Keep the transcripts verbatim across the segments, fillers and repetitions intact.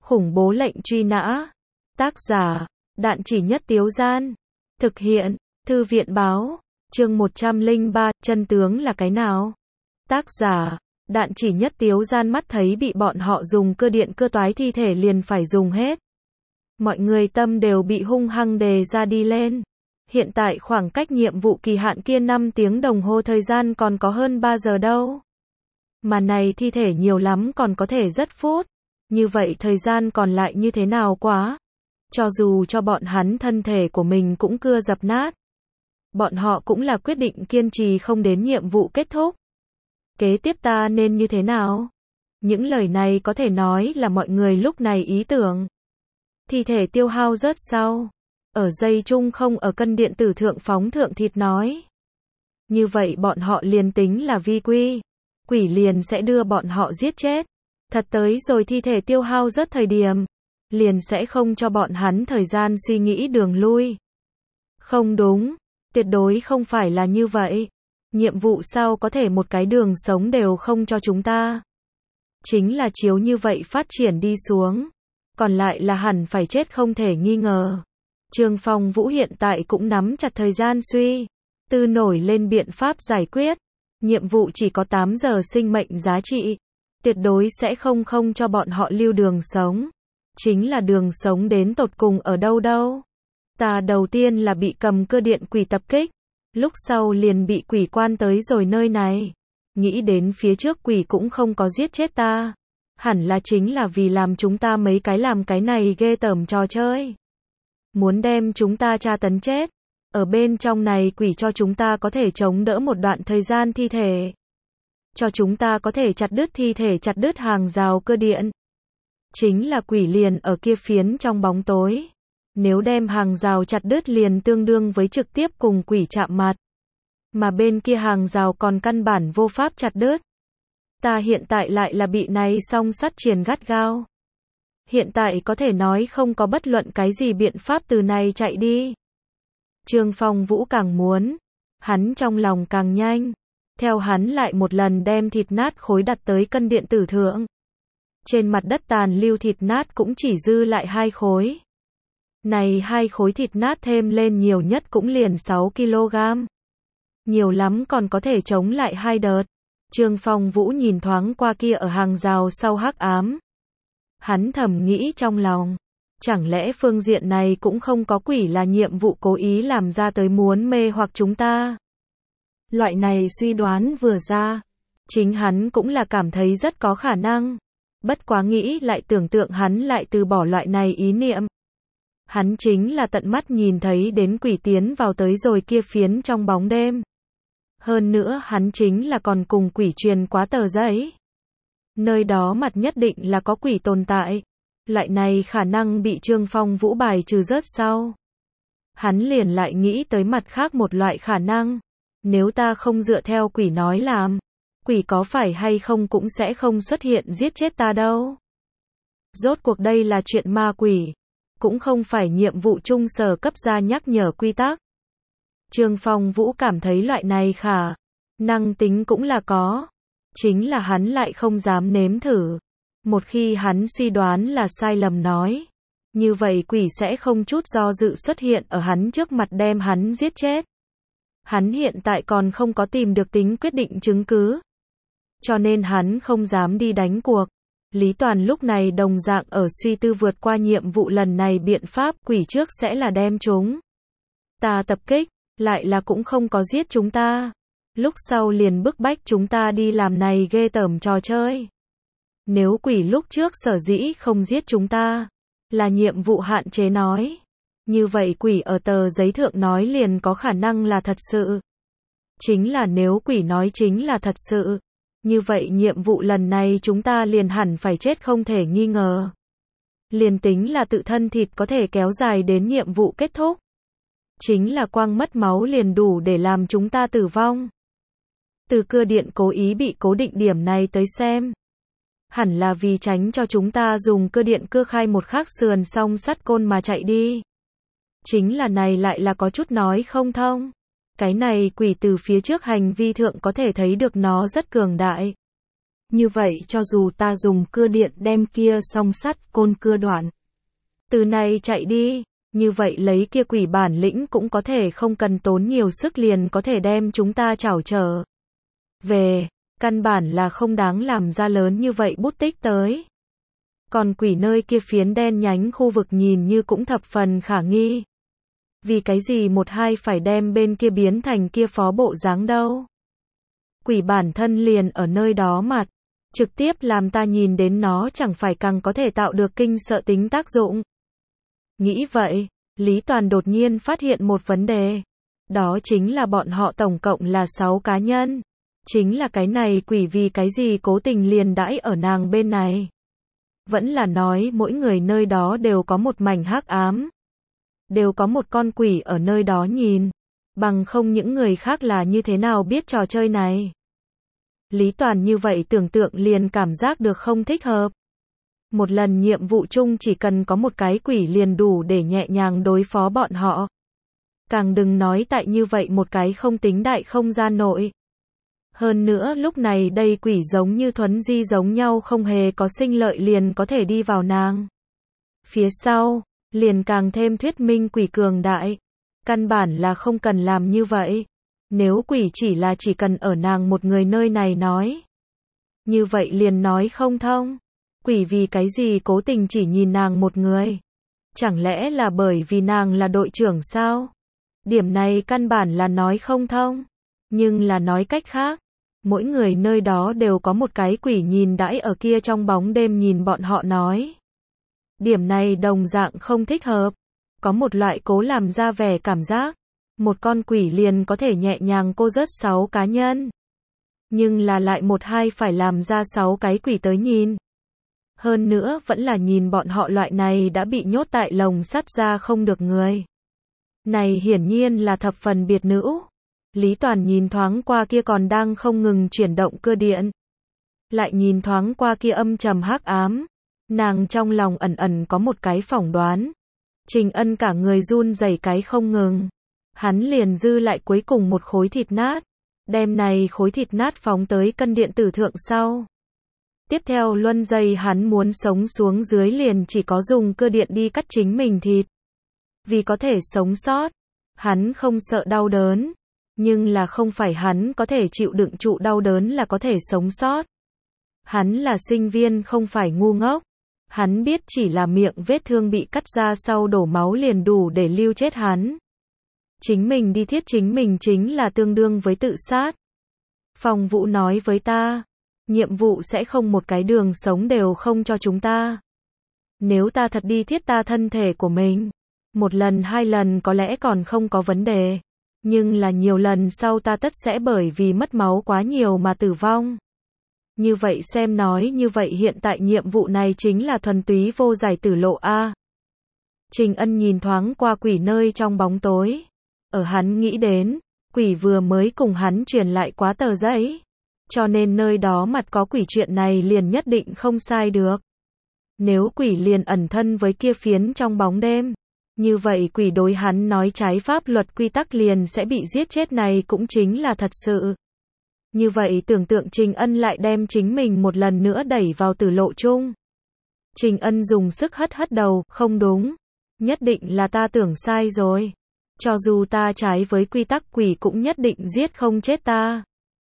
Khủng bố lệnh truy nã. Tác giả, Đạn Chỉ Nhất Tiếu Gian. Thực hiện, Thư viện Báo. Chương một trăm lẻ ba, chân tướng là cái nào? Tác giả, Đạn Chỉ Nhất Tiếu Gian. Mắt thấy bị bọn họ dùng cơ điện cơ toái thi thể liền phải dùng hết. Mọi người tâm đều bị hung hăng đề ra đi lên. Hiện tại khoảng cách nhiệm vụ kỳ hạn kia năm tiếng đồng hồ, thời gian còn có hơn ba giờ đâu. Mà này thi thể nhiều lắm còn có thể rất phút. Như vậy thời gian còn lại như thế nào quá. Cho dù cho bọn hắn thân thể của mình cũng cưa dập nát. Bọn họ cũng là quyết định kiên trì không đến nhiệm vụ kết thúc. Kế tiếp ta nên như thế nào? Những lời này có thể nói là mọi người lúc này ý tưởng. Thi thể tiêu hao rớt sau. Ở dây chung không ở cân điện tử thượng phóng thượng thịt nói. Như vậy bọn họ liền tính là vi quy. Quỷ liền sẽ đưa bọn họ giết chết. Thật tới rồi thi thể tiêu hao rớt thời điểm. Liền sẽ không cho bọn hắn thời gian suy nghĩ đường lui. Không đúng. Tuyệt đối không phải là như vậy. Nhiệm vụ sau có thể một cái đường sống đều không cho chúng ta. Chính là chiếu như vậy phát triển đi xuống. Còn lại là hẳn phải chết không thể nghi ngờ. Trương Phong Vũ hiện tại cũng nắm chặt thời gian suy tư nổi lên biện pháp giải quyết. Nhiệm vụ chỉ có tám giờ sinh mệnh giá trị. Tuyệt đối sẽ không không cho bọn họ lưu đường sống. Chính là đường sống đến tột cùng ở đâu đâu. Ta đầu tiên là bị cầm cơ điện quỷ tập kích. Lúc sau liền bị quỷ quan tới rồi nơi này. Nghĩ đến phía trước quỷ cũng không có giết chết ta. Hẳn là chính là vì làm chúng ta mấy cái làm cái này ghê tởm trò chơi. Muốn đem chúng ta tra tấn chết. Ở bên trong này quỷ cho chúng ta có thể chống đỡ một đoạn thời gian thi thể. Cho chúng ta có thể chặt đứt thi thể, chặt đứt hàng rào cơ điện. Chính là quỷ liền ở kia phiến trong bóng tối. Nếu đem hàng rào chặt đứt liền tương đương với trực tiếp cùng quỷ chạm mặt. Mà bên kia hàng rào còn căn bản vô pháp chặt đứt. Ta hiện tại lại là bị này song sắt triền gắt gao. Hiện tại có thể nói không có bất luận cái gì biện pháp từ này chạy đi. Trương Phong Vũ càng muốn. Hắn trong lòng càng nhanh. Theo hắn lại một lần đem thịt nát khối đặt tới cân điện tử thượng. Trên mặt đất tàn lưu thịt nát cũng chỉ dư lại hai khối. Này hai khối thịt nát thêm lên nhiều nhất cũng liền sáu ki lô gam. Nhiều lắm còn có thể chống lại hai đợt. Trương Phong Vũ nhìn thoáng qua kia ở hàng rào sau hắc ám. Hắn thầm nghĩ trong lòng. Chẳng lẽ phương diện này cũng không có quỷ là nhiệm vụ cố ý làm ra tới muốn mê hoặc chúng ta. Loại này suy đoán vừa ra. Chính hắn cũng là cảm thấy rất có khả năng. Bất quá nghĩ lại tưởng tượng hắn lại từ bỏ loại này ý niệm. Hắn chính là tận mắt nhìn thấy đến quỷ tiến vào tới rồi kia phiến trong bóng đêm. Hơn nữa hắn chính là còn cùng quỷ truyền quá tờ giấy. Nơi đó mặt nhất định là có quỷ tồn tại. Loại này khả năng bị Trương Phong Vũ bài trừ rớt sau. Hắn liền lại nghĩ tới mặt khác một loại khả năng. Nếu ta không dựa theo quỷ nói làm, quỷ có phải hay không cũng sẽ không xuất hiện giết chết ta đâu. Rốt cuộc đây là chuyện ma quỷ. Cũng không phải nhiệm vụ chung sở cấp ra nhắc nhở quy tắc. Trương Phong Vũ cảm thấy loại này khả năng tính cũng là có. Chính là hắn lại không dám nếm thử. Một khi hắn suy đoán là sai lầm nói. Như vậy quỷ sẽ không chút do dự xuất hiện ở hắn trước mặt đem hắn giết chết. Hắn hiện tại còn không có tìm được tính quyết định chứng cứ. Cho nên hắn không dám đi đánh cuộc. Lý Toàn lúc này đồng dạng ở suy tư vượt qua nhiệm vụ lần này biện pháp quỷ trước sẽ là đem chúng ta tập kích, lại là cũng không có giết chúng ta. Lúc sau liền bức bách chúng ta đi làm này ghê tởm trò chơi. Nếu quỷ lúc trước sở dĩ không giết chúng ta, là nhiệm vụ hạn chế nói. Như vậy quỷ ở tờ giấy thượng nói liền có khả năng là thật sự. Chính là nếu quỷ nói chính là thật sự. Như vậy nhiệm vụ lần này chúng ta liền hẳn phải chết không thể nghi ngờ. Liền tính là tự thân thịt có thể kéo dài đến nhiệm vụ kết thúc. Chính là quang mất máu liền đủ để làm chúng ta tử vong. Từ cưa điện cố ý bị cố định điểm này tới xem. Hẳn là vì tránh cho chúng ta dùng cưa điện cưa khai một khắc sườn song sắt côn mà chạy đi. Chính là này lại là có chút nói không thông. Cái này quỷ từ phía trước hành vi thượng có thể thấy được nó rất cường đại. Như vậy cho dù ta dùng cưa điện đem kia song sắt côn cưa đoạn. Từ này chạy đi, như vậy lấy kia quỷ bản lĩnh cũng có thể không cần tốn nhiều sức liền có thể đem chúng ta trảo trở về, căn bản là không đáng làm ra lớn như vậy bút tích tới. Còn quỷ nơi kia phiến đen nhánh khu vực nhìn như cũng thập phần khả nghi. Vì cái gì một hai phải đem bên kia biến thành kia phó bộ dáng đâu? Quỷ bản thân liền ở nơi đó mặt, trực tiếp làm ta nhìn đến nó chẳng phải càng có thể tạo được kinh sợ tính tác dụng. Nghĩ vậy, Lý Toàn đột nhiên phát hiện một vấn đề. Đó chính là bọn họ tổng cộng là sáu cá nhân. Chính là cái này quỷ vì cái gì cố tình liền đãi ở nàng bên này. Vẫn là nói mỗi người nơi đó đều có một mảnh hắc ám. Đều có một con quỷ ở nơi đó nhìn. Bằng không những người khác là như thế nào biết trò chơi này. Lý Toàn như vậy tưởng tượng liền cảm giác được không thích hợp. Một lần nhiệm vụ chung chỉ cần có một cái quỷ liền đủ để nhẹ nhàng đối phó bọn họ. Càng đừng nói tại như vậy một cái không tính đại không gian nội. Hơn nữa lúc này đây quỷ giống như thuấn di giống nhau không hề có sinh lợi liền có thể đi vào nàng. Phía sau, liền càng thêm thuyết minh quỷ cường đại. Căn bản là không cần làm như vậy. Nếu quỷ chỉ là chỉ cần ở nàng một người nơi này nói. Như vậy liền nói không thông. Quỷ vì cái gì cố tình chỉ nhìn nàng một người? Chẳng lẽ là bởi vì nàng là đội trưởng sao? Điểm này căn bản là nói không thông. Nhưng là nói cách khác. Mỗi người nơi đó đều có một cái quỷ nhìn đãi ở kia trong bóng đêm nhìn bọn họ nói. Điểm này đồng dạng không thích hợp. Có một loại cố làm ra vẻ cảm giác. Một con quỷ liền có thể nhẹ nhàng cô rớt sáu cá nhân. Nhưng là lại một hai phải làm ra sáu cái quỷ tới nhìn. Hơn nữa vẫn là nhìn bọn họ loại này đã bị nhốt tại lồng sắt ra không được người. Này hiển nhiên là thập phần biệt nữ. Lý Toàn nhìn thoáng qua kia còn đang không ngừng chuyển động cưa điện. Lại nhìn thoáng qua kia âm trầm hắc ám. Nàng trong lòng ẩn ẩn có một cái phỏng đoán. Trình Ân cả người run rẩy cái không ngừng. Hắn liền dư lại cuối cùng một khối thịt nát. Đem này khối thịt nát phóng tới cân điện tử thượng sau. Tiếp theo luân dây hắn muốn sống xuống dưới liền chỉ có dùng cưa điện đi cắt chính mình thịt. Vì có thể sống sót. Hắn không sợ đau đớn. Nhưng là không phải hắn có thể chịu đựng trụ đau đớn là có thể sống sót. Hắn là sinh viên không phải ngu ngốc. Hắn biết chỉ là miệng vết thương bị cắt ra sau đổ máu liền đủ để lưu chết hắn. Chính mình đi thiết chính mình chính là tương đương với tự sát. Phong Vũ nói với ta, nhiệm vụ sẽ không một cái đường sống đều không cho chúng ta. Nếu ta thật đi thiết ta thân thể của mình, một lần hai lần có lẽ còn không có vấn đề. Nhưng là nhiều lần sau ta tất sẽ bởi vì mất máu quá nhiều mà tử vong. Như vậy xem nói như vậy hiện tại nhiệm vụ này chính là thuần túy vô giải tử lộ a. Trình Ân nhìn thoáng qua quỷ nơi trong bóng tối. Ở hắn nghĩ đến, quỷ vừa mới cùng hắn truyền lại quá tờ giấy. Cho nên nơi đó mặt có quỷ chuyện này liền nhất định không sai được. Nếu quỷ liền ẩn thân với kia phiến trong bóng đêm. Như vậy quỷ đối hắn nói trái pháp luật quy tắc liền sẽ bị giết chết này cũng chính là thật sự. Như vậy tưởng tượng Trình Ân lại đem chính mình một lần nữa đẩy vào tử lộ chung. Trình Ân dùng sức hất hất đầu, không đúng. Nhất định là ta tưởng sai rồi. Cho dù ta trái với quy tắc quỷ cũng nhất định giết không chết ta.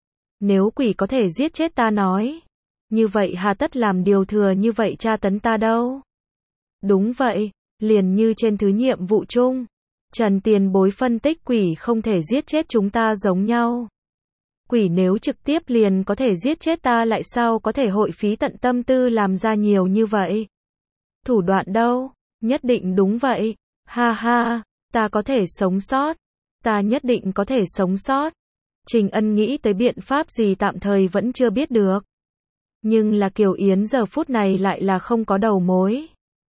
Nếu quỷ có thể giết chết ta nói. Như vậy hà tất làm điều thừa như vậy tra tấn ta đâu. Đúng vậy. Liền như trên thứ nhiệm vụ chung, Trần Tiền Bối phân tích quỷ không thể giết chết chúng ta giống nhau. Quỷ nếu trực tiếp liền có thể giết chết ta lại sao có thể hội phí tận tâm tư làm ra nhiều như vậy. Thủ đoạn đâu, nhất định đúng vậy, ha ha, ta có thể sống sót, ta nhất định có thể sống sót. Trình Ân nghĩ tới biện pháp gì tạm thời vẫn chưa biết được. Nhưng là Kiều Yến giờ phút này lại là không có đầu mối.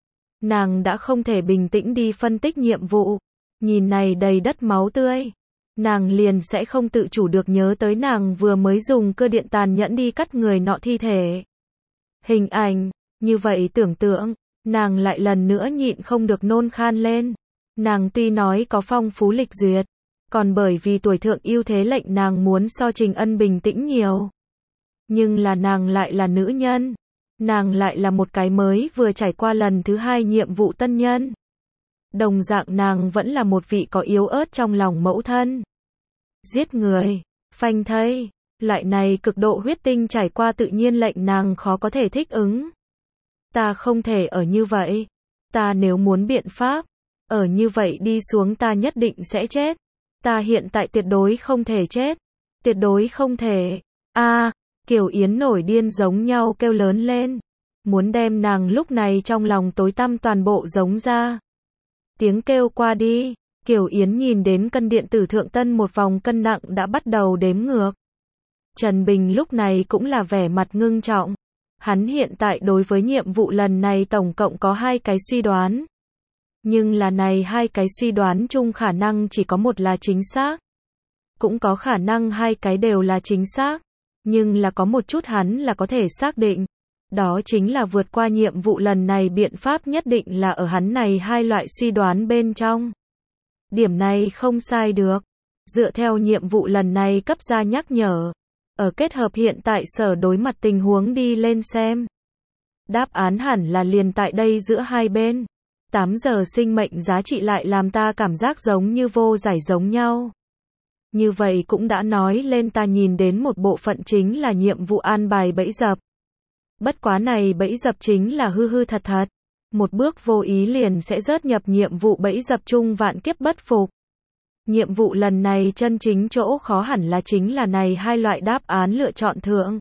Nàng đã không thể bình tĩnh đi phân tích nhiệm vụ. Nhìn này đầy đất máu tươi. Nàng liền sẽ không tự chủ được nhớ tới nàng vừa mới dùng cơ điện tàn nhẫn đi cắt người nọ thi thể. Hình ảnh, như vậy tưởng tượng, nàng lại lần nữa nhịn không được nôn khan lên. Nàng tuy nói có phong phú lịch duyệt, còn bởi vì tuổi thượng ưu thế lệnh nàng muốn so Trình Ân bình tĩnh nhiều. Nhưng là nàng lại là nữ nhân. Nàng lại là một cái mới vừa trải qua lần thứ hai nhiệm vụ tân nhân. Đồng dạng nàng vẫn là một vị có yếu ớt trong lòng mẫu thân. Giết người, phanh thây, loại này cực độ huyết tinh trải qua tự nhiên lệnh nàng khó có thể thích ứng. Ta không thể ở như vậy. Ta nếu muốn biện pháp, ở như vậy đi xuống ta nhất định sẽ chết. Ta hiện tại tuyệt đối không thể chết. Tuyệt đối không thể. A, Kiều Yến nổi điên giống nhau kêu lớn lên. Muốn đem nàng lúc này trong lòng tối tăm toàn bộ giống ra. Tiếng kêu qua đi, Kiều Yến nhìn đến cân điện tử thượng tân một vòng cân nặng đã bắt đầu đếm ngược. Trần Bình lúc này cũng là vẻ mặt ngưng trọng. Hắn hiện tại đối với nhiệm vụ lần này tổng cộng có hai cái suy đoán. Nhưng là này hai cái suy đoán chung khả năng chỉ có một là chính xác. Cũng có khả năng hai cái đều là chính xác. Nhưng là có một chút hắn là có thể xác định. Đó chính là vượt qua nhiệm vụ lần này biện pháp nhất định là ở hắn này hai loại suy đoán bên trong. Điểm này không sai được. Dựa theo nhiệm vụ lần này cấp ra nhắc nhở. Ở kết hợp hiện tại sở đối mặt tình huống đi lên xem. Đáp án hẳn là liền tại đây giữa hai bên. tám giờ sinh mệnh giá trị lại làm ta cảm giác giống như vô giải giống nhau. Như vậy cũng đã nói lên ta nhìn đến một bộ phận chính là nhiệm vụ an bài bẫy dập. Bất quá này bẫy dập chính là hư hư thật thật. Một bước vô ý liền sẽ rớt nhập nhiệm vụ bẫy dập chung vạn kiếp bất phục. Nhiệm vụ lần này chân chính chỗ khó hẳn là chính là này hai loại đáp án lựa chọn thượng.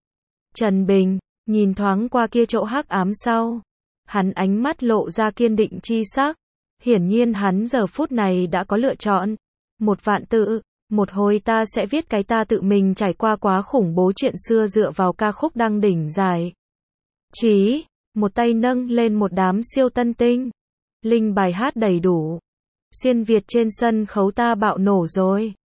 Trần Bình, nhìn thoáng qua kia chỗ hắc ám sau. Hắn ánh mắt lộ ra kiên định chi sắc. Hiển nhiên hắn giờ phút này đã có lựa chọn. Một vạn tự, một hồi ta sẽ viết cái ta tự mình trải qua quá khủng bố chuyện xưa dựa vào ca khúc đăng đỉnh dài. Chí, một tay nâng lên một đám siêu tân tinh. Linh bài hát đầy đủ. Xuyên Việt trên sân khấu ta bạo nổ rồi.